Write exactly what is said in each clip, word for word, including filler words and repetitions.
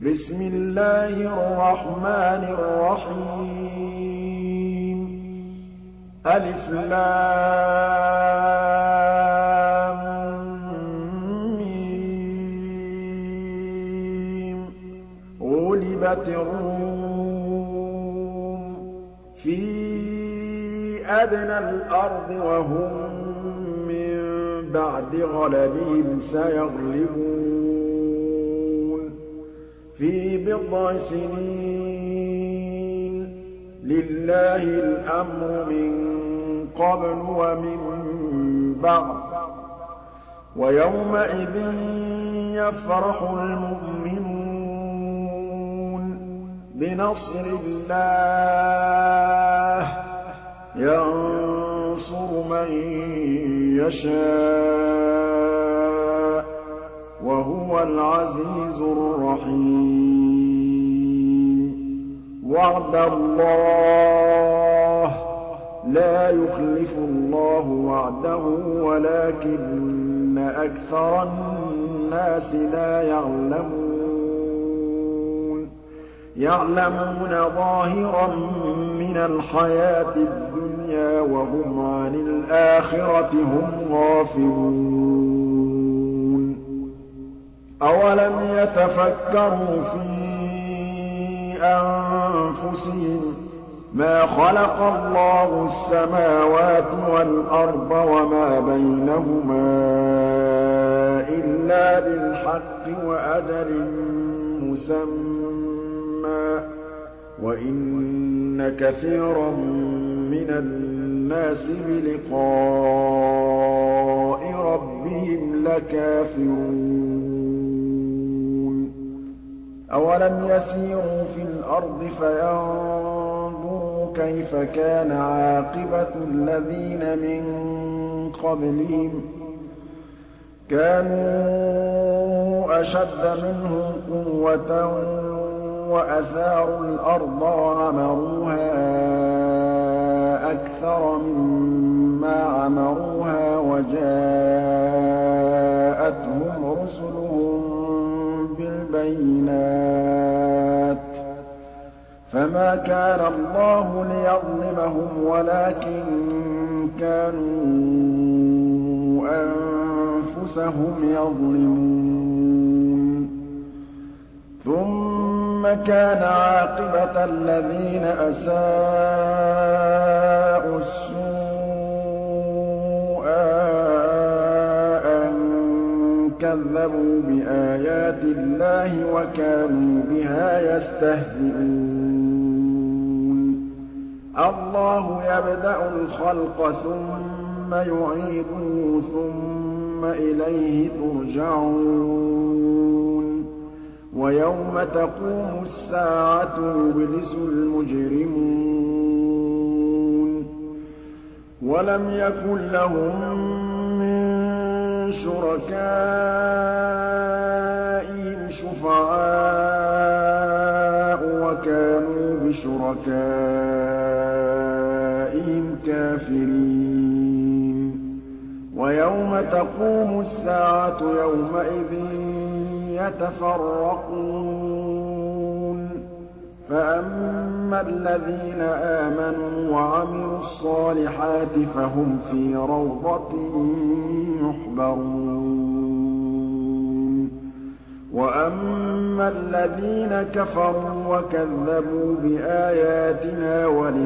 بسم الله الرحمن الرحيم ألف لام ميم غلبت الروم في أدنى الأرض وهم من بعد غلبهم سيغلبون في بضع سنين لله الأمر من قبل ومن بعد ويومئذ يفرح المؤمنون بنصر الله ينصر من يشاء وهو العزيز الرحيم وعد الله لا يخلف الله وعده ولكن أكثر الناس لا يعلمون يعلمون ظاهرا من الحياة الدنيا وهم عن الآخرة هم غافلون أولم يتفكروا في أنفسهم ما خلق الله السماوات والأرض وما بينهما إلا بالحق وأجل مسمى وإن كثيرا من الناس بلقاء ربهم لكافرون أولم يسيروا في الأرض فينظروا كيف كان عاقبة الذين من قبلهم كانوا أشد منهم قوة وأثاروا الأرض وعمروها أكثر مما عمروها وجاءتهم رسلهم بالبينات فما كان الله ليظلمهم ولكن كانوا أنفسهم يظلمون ثم كان عاقبة الذين أساءوا السوء أن كذبوا بآيات الله وكانوا بها يستهزئون الله يبدأ الخلق ثم يعيده ثم إليه ترجعون ويوم تقوم الساعة يبلس المجرمون ولم يكن لهم من شركائهم شفعاء وكانوا بشركائهم كافرين ويوم تقوم الساعة يومئذ يتفرقون فأما الذين آمنوا وعملوا الصالحات فهم في روضة يحبرون وأما الذين كفروا وكذبوا بآياتنا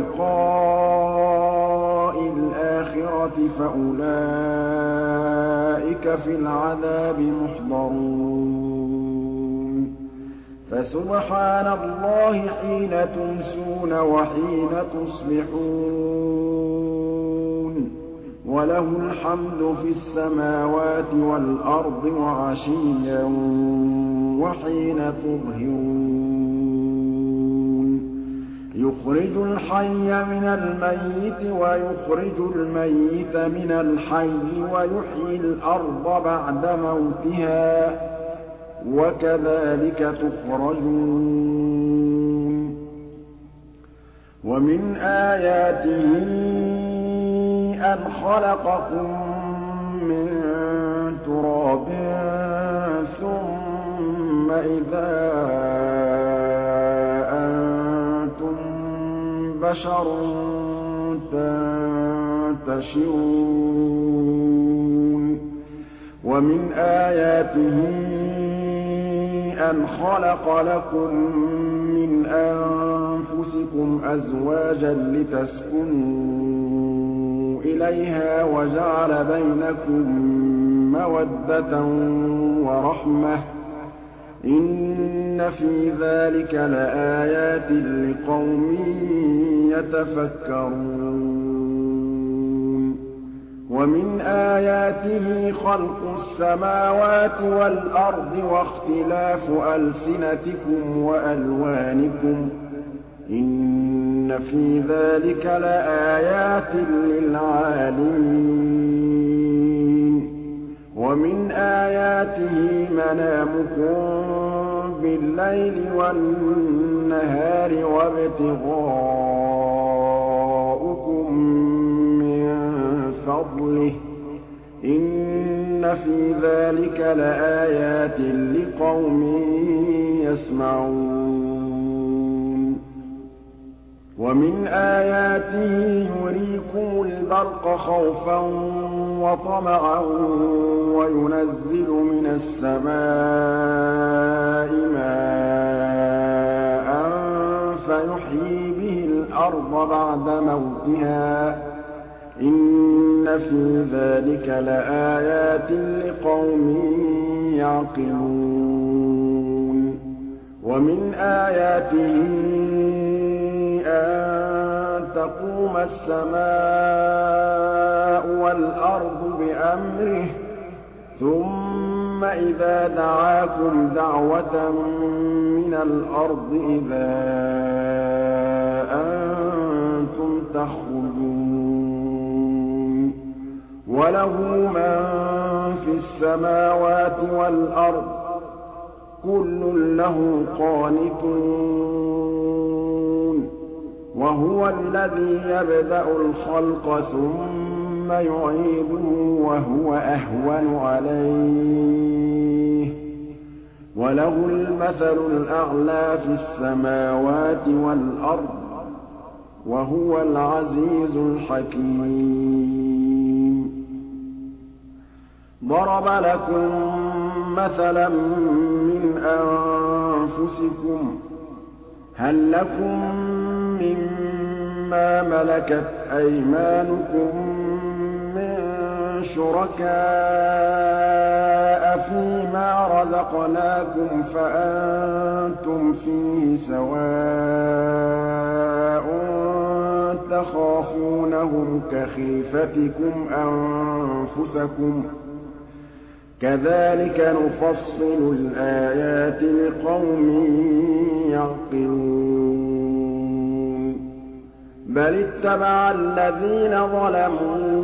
ولقاء الآخرة فأولئك في العذاب محضرون فسبحان الله حين تمسون وحين تصبحون وله الحمد في السماوات والأرض وعشيا وحين تظهرون يخرج الحي من الميت ويخرج الميت من الحي ويحيي الأرض بعد موتها وكذلك تخرجون ومن آياته أن خلقكم من تراب ثم إذا بَشَرٌ تَنتَشِرُونَ وَمِنْ آيَاتِهِ أَنْ خَلَقَ لَكُم مِّنْ أَنفُسِكُمْ أَزْوَاجًا لِّتَسْكُنُوا إِلَيْهَا وَجَعَلَ بَيْنَكُم مَّوَدَّةً وَرَحْمَةً ۚ إِنَّ فِي ذَٰلِكَ لَآيَاتٍ لِّقَوْمٍ يَتَفَكَّرُونَ وَمِنْ آيَاتِهِ خَلْقُ السَّمَاوَاتِ وَالْأَرْضِ وَاخْتِلَافُ أَلْسِنَتِكُمْ وَأَلْوَانِكُمْ ۚ إِنَّ فِي ذَٰلِكَ لَآيَاتٍ لِّلْعَالِمِينَ وَمِنْ آيَاتِهِ مَنَامُكُم بِاللَّيْلِ وَالنَّهَارِ وَابْتِغَاؤُكُم مِّن فَضْلِهِ ۚ إِنَّ فِي ذَٰلِكَ لَآيَاتٍ لِّقَوْمٍ يَسْمَعُونَ وَمِنْ آيَاتِهِ يُرِيكُمُ الْبَرْقَ خَوْفًا وَطَمَعًا وَيُنَزِّلُ مِنَ السَّمَاءِ مَاءً فَيُحْيِي بِهِ الْأَرْضَ بَعْدَ مَوْتِهَا ۚ إِنَّ فِي ذَٰلِكَ لَآيَاتٍ لِّقَوْمٍ يَعْقِلُونَ وَمِنْ آيَاتِهِ أَن تَقُومَ السَّمَاءُ وَالْأَرْضُ بِأَمْرِهِ ثُمَّ إِذَا دَعَاكُمْ دَعْوَةً مِّنَ الْأَرْضِ إِذَا أَنتُمْ تَخْرُجُونَ وَلَهُ مَن فِي السَّمَاوَاتِ وَالْأَرْضِ ۖ كُلٌّ لَّهُ قَانِتُونَ وَهُوَ الَّذِي يَبْدَأُ الْخَلْقَ ثُمَّ يُعِيدُهُ وَهُوَ أَهْوَنُ عَلَيْهِ ۚ وَلَهُ الْمَثَلُ الْأَعْلَىٰ فِي السَّمَاوَاتِ وَالْأَرْضِ ۖ وَهُوَ الْعَزِيزُ الْحَكِيمُ ضَرَبَ لَكُم مَّثَلًا مِّنْ أَنفُسِكُمْ ۖ هَل لَّكُم مِّمَّا مَلَكَتْ أَيْمَانُكُم مِّن شُرَكَاءَ فِيمَا رَزَقْنَاكُمْ فَأَنتُمْ فِيهِ سَوَاءٌ تَخَافُونَهُمْ كَخِيفَتِكُمْ أَنفُسَكُمْ ۚ كَذَٰلِكَ نُفَصِّلُ الْآيَاتِ لِقَوْمٍ يَعْقِلُونَ بَلِ اتَّبَعَ الَّذِينَ ظَلَمُوا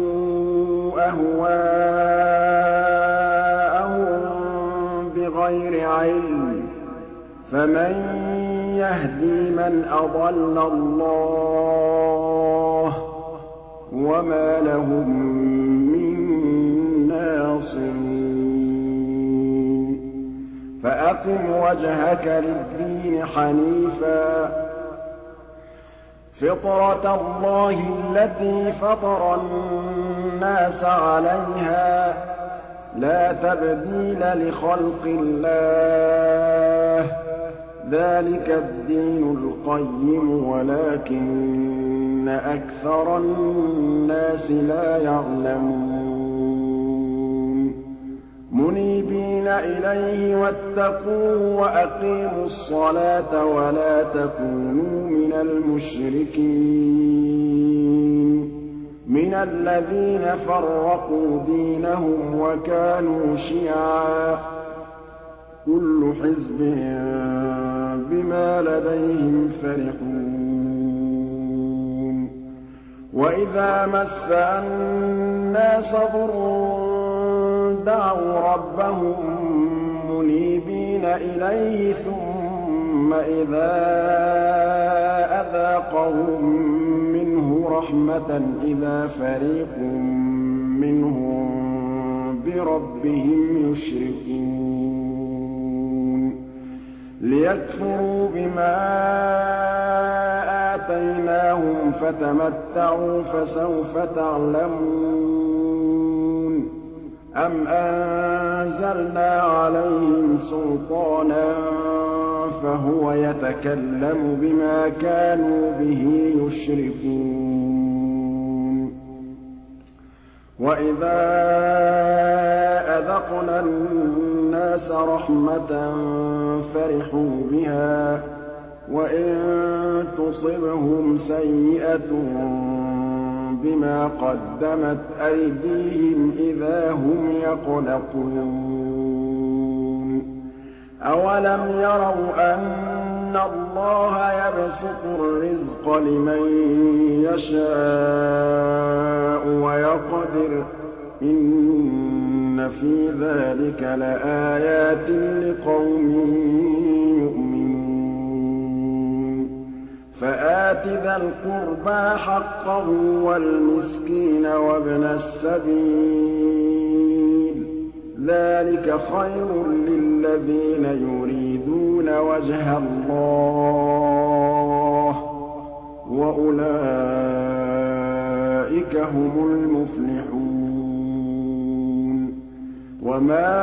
أَهْوَاءَهُم بِغَيْرِ عِلْمٍ ۖ فَمَن يَهْدِي مَنْ أَضَلَّ اللَّهُ ۖ وَمَا لَهُم مِّن نَّاصِرِينَ فَأَقِمْ وَجْهَكَ لِلدِّينِ حَنِيفًا ۚ فِطْرَتَ اللَّهِ الَّتِي فَطَرَ النَّاسَ عَلَيْهَا ۚ لَا تَبْدِيلَ لِخَلْقِ اللَّهِ ۚ ذَٰلِكَ الدِّينُ الْقَيِّمُ وَلَٰكِنَّ أَكْثَرَ النَّاسِ لَا يَعْلَمُونَ مُنِيبِينَ إِلَيْهِ وَاتَّقُوهُ وَأَقِيمُوا الصَّلَاةَ وَلَا تَكُونُوا مِنَ الْمُشْرِكِينَ مِنَ الَّذِينَ فَرَّقُوا دِينَهُمْ وَكَانُوا شِيَعًا ۖ كُلُّ حِزْبٍ بِمَا لَدَيْهِمْ فَرِحُونَ وَإِذَا مَسَّ النَّاسَ ضُرٌّ دَعَوْا رَبَّهُم مُّنِيبِينَ إِلَيْهِ ثُمَّ إِذَا أَذَاقَهُم مِّنْهُ رَحْمَةً إِذَا فَرِيقٌ مِّنْهُم بِرَبِّهِمْ يُشْرِكُونَ لِيَكْفُرُوا بِمَا آتَيْنَاهُمْ فَتَمَتَّعُوا فَسَوْفَ تَعْلَمُونَ أَمْ أَنزَلْنَا عَلَيْهِمْ سُلْطَانًا فَهُوَ يَتَكَلَّمُ بِمَا كَانُوا بِهِ يُشْرِكُونَ وَإِذَا أَذَقْنَا النَّاسَ رَحْمَةً فَرِحُوا بِهَا وَإِن تُصِبْهُمْ سَيِّئَةٌ بِمَا قَدَّمَتْ أَيْدِيهِمْ إِذَا هُمْ يَقْنَطُونَ أَوَلَمْ يَرَوْا أَنَّ اللَّهَ يَبْسُطُ الرِّزْقَ لِمَن يَشَاءُ وَيَقْدِرُ إِنَّ فِي ذَلِكَ لَآيَاتٍ لِقَوْمٍ يُؤْمِنُونَ فَآتِ ذَا الْقُرْبَىٰ حَقَّهُ وَالْمِسْكِينَ وَابْنَ السَّبِيلِ ذَٰلِكَ خَيْرٌ لِّلَّذِينَ يُرِيدُونَ وَجْهَ اللَّهِ ۖ وَأُولَٰئِكَ هُمُ الْمُفْلِحُونَ وَمَا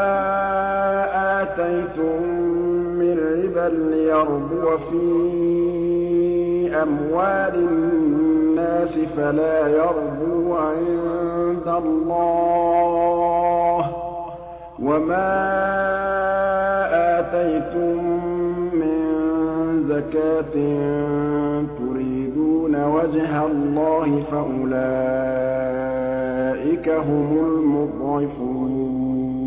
آتَيْتُم مِّن رِّبًا لِّيَرْبُوَ فِي أَمْوَالِ النَّاسِ فَلَا يَرْبُو عِندَ اللَّهِ ۖ وَمَا آتَيْتُم مِّن زَكَاةٍ تُرِيدُونَ وَجْهَ اللَّهِ فَأُولَٰئِكَ هُمُ الْمُضْعِفُونَ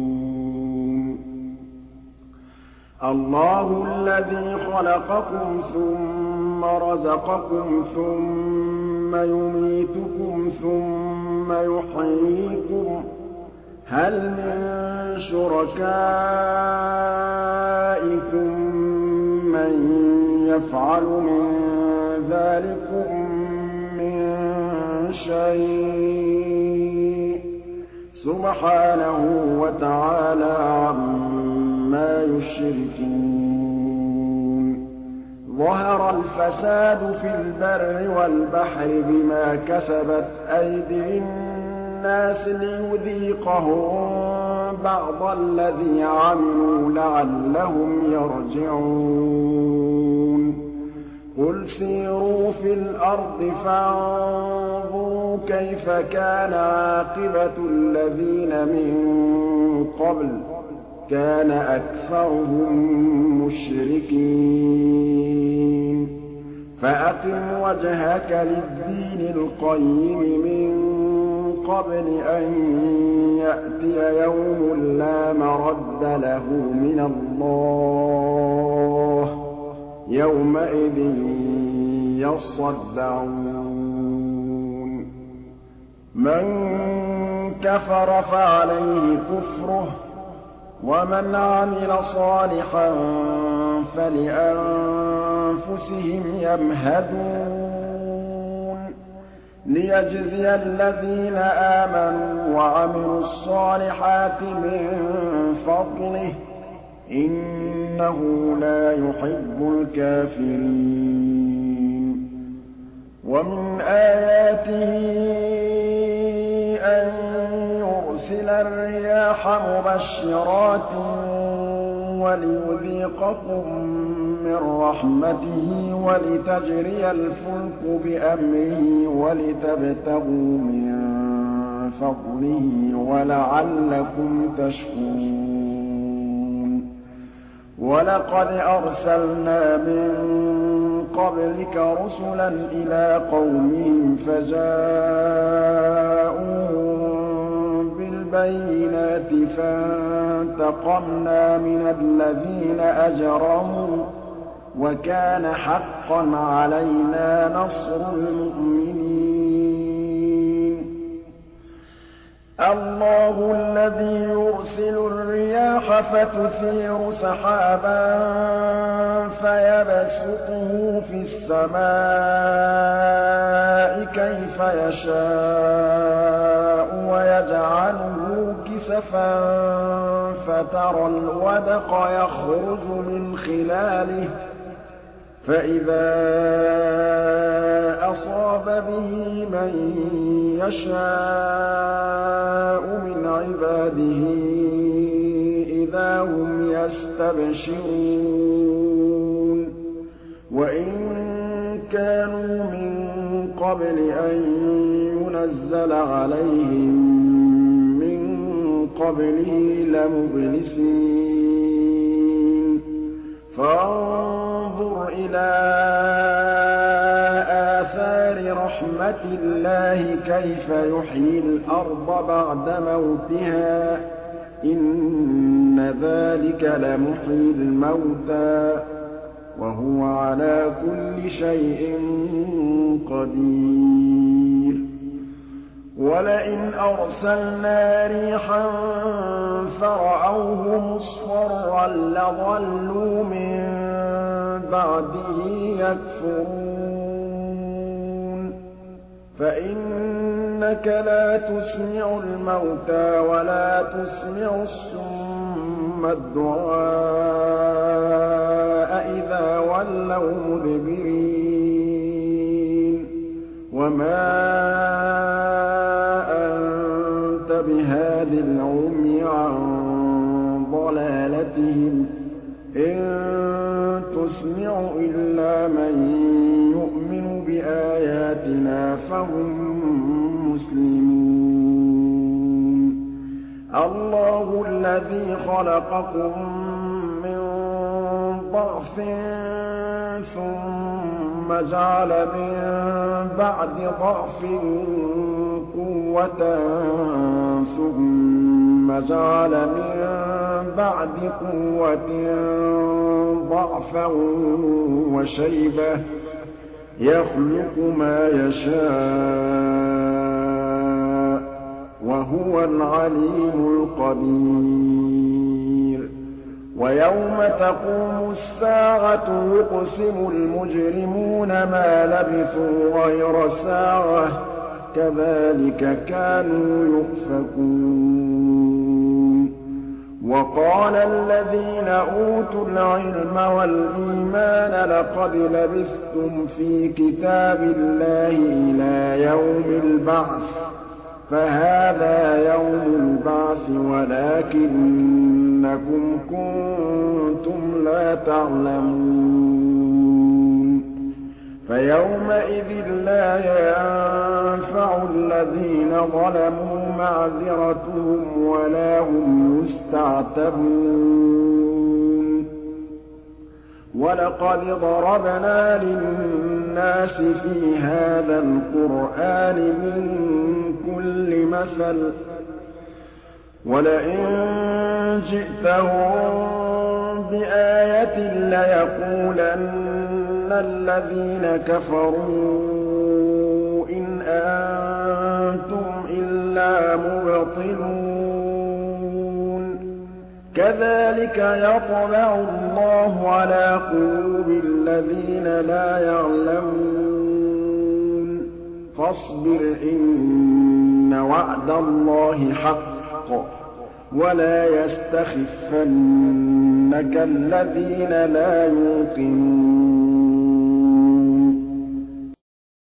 اللَّهُ الَّذِي خَلَقَكُمْ ثُمَّ رَزَقَكُمْ ثُمَّ يُمِيتُكُمْ ثُمَّ يُحْيِيكُمْ هَلْ مِن شُرَكَائِكُم مَّن يَفْعَلُ مِن ذَٰلِكُم مِّن شَيْءٍ ۚ سُبْحَانَهُ وَتَعَالَىٰ عَمَّا يُشْرِكُونَ ظَهَرَ الْفَسَادُ فِي الْبَرِّ وَالْبَحْرِ بِمَا كَسَبَتْ أَيْدِي النَّاسِ لِيُذِيقَهُم بَعْضَ الَّذِي عَمِلُوا لَعَلَّهُمْ يَرْجِعُونَ قُلْ سِيرُوا فِي الْأَرْضِ فَانظُرُوا كَيْفَ كَانَ عَاقِبَةُ الَّذِينَ مِن قَبْلُ كَانَ أَكْثَرُهُم مُّشْرِكِينَ فَأَقِمْ وَجْهَكَ لِلدِّينِ الْقَيِّمِ مِن قَبْلِ أَن يَأْتِيَ يَوْمٌ لَّا مَرَدَّ لَهُ مِنَ اللَّهِ ۖ يَوْمَئِذٍ يَصَّدَّعُونَ مَن كَفَرَ فَعَلَيْهِ كُفْرُهُ وَمَنْ عَمِلَ صَالِحًا فَلِأَنفُسِهِمْ يَمْهَدُونَ لِيَجْزِيَ الَّذِينَ آمَنُوا وَعَمِلُوا الصَّالِحَاتِ مِن فَضْلِهِ ۚ إِنَّهُ لَا يُحِبُّ الْكَافِرِينَ وَمِنْ آيَاتِهِ أَن يُرْسِلَ الرِّيَاحَ مُبَشِّرَاتٍ وَلِيُذِيقَكُم مِّن رَّحْمَتِهِ وَلِتَجْرِيَ الْفُلْكُ بِأَمْرِهِ وَلِتَبْتَغُوا مِن فَضْلِهِ وَلَعَلَّكُمْ تَشْكُرُونَ وَلَقَدْ أَرْسَلْنَا مِن قَبْلِكَ رُسُلًا إِلَىٰ قَوْمِهِمْ فَجَاءُوهُم بِالْبَيِّنَاتِ فَانتَقَمْنَا مِنَ الَّذِينَ أَجْرَمُوا ۖ وَكَانَ حَقًّا عَلَيْنَا نَصْرُ الْمُؤْمِنِينَ اللَّهُ الَّذِي يُرْسِلُ الرِّيَاحَ فَتُثِيرُ سَحَابًا فَيَبْسُطُهُ فِي السَّمَاءِ كَيْفَ يَشَاءُ وَيَجْعَلُهُ كِسَفًا فَتَرَى الْوَدْقَ يَخْرُجُ مِنْ خِلَالِهِ فإذا أصاب به من يشاء من عباده إذا هم يستبشرون وإن كانوا من قبل أن ينزل عليهم من قبله لمبلسين فانظر إلى آثار رحمة الله كيف يحيي الأرض بعد موتها إن ذلك لمحيي الموتى وهو على كل شيء قدير ولئن أرسلنا ريحا فرأوه مصفرا لظلوا من بعده يكفرون فإنك لا تسمع الموتى ولا تسمع الصم الدعاء إذا ولوا مدبرين وما أنت بهاد العمي عن ضلالتهم إن تسمع إلا من يؤمن بآياتنا فهم مسلمون الله الذي خلقكم من ضعف ثم جعل من بعد ضعف قوة ثم جعل من بعد قوة ضعفا وشيبة يخلق ما يشاء وهو العليم القدير ويوم تقوم الساعة يقسم المجرمون ما لبثوا غير ساعة كذلك كانوا يؤفكون وقال الذين أوتوا العلم والإيمان لقد لبثتم في كتاب الله إلى يوم البعث فهذا يوم البعث ولكنكم كنتم لا تعلمون فيومئذ لا ينفع الذين ظلموا معذرتهم ولا هم يستعتبون ولقد ضربنا للناس في هذا القرآن من كل مثل ولئن جئتهم بآية ليقولن الذين كفروا إن أنتم إلا مبطلون كذلك يطبع الله على قلوب الذين لا يعلمون فاصبر إن وعد الله حق ولا يستخفنك الذين لا يوقنون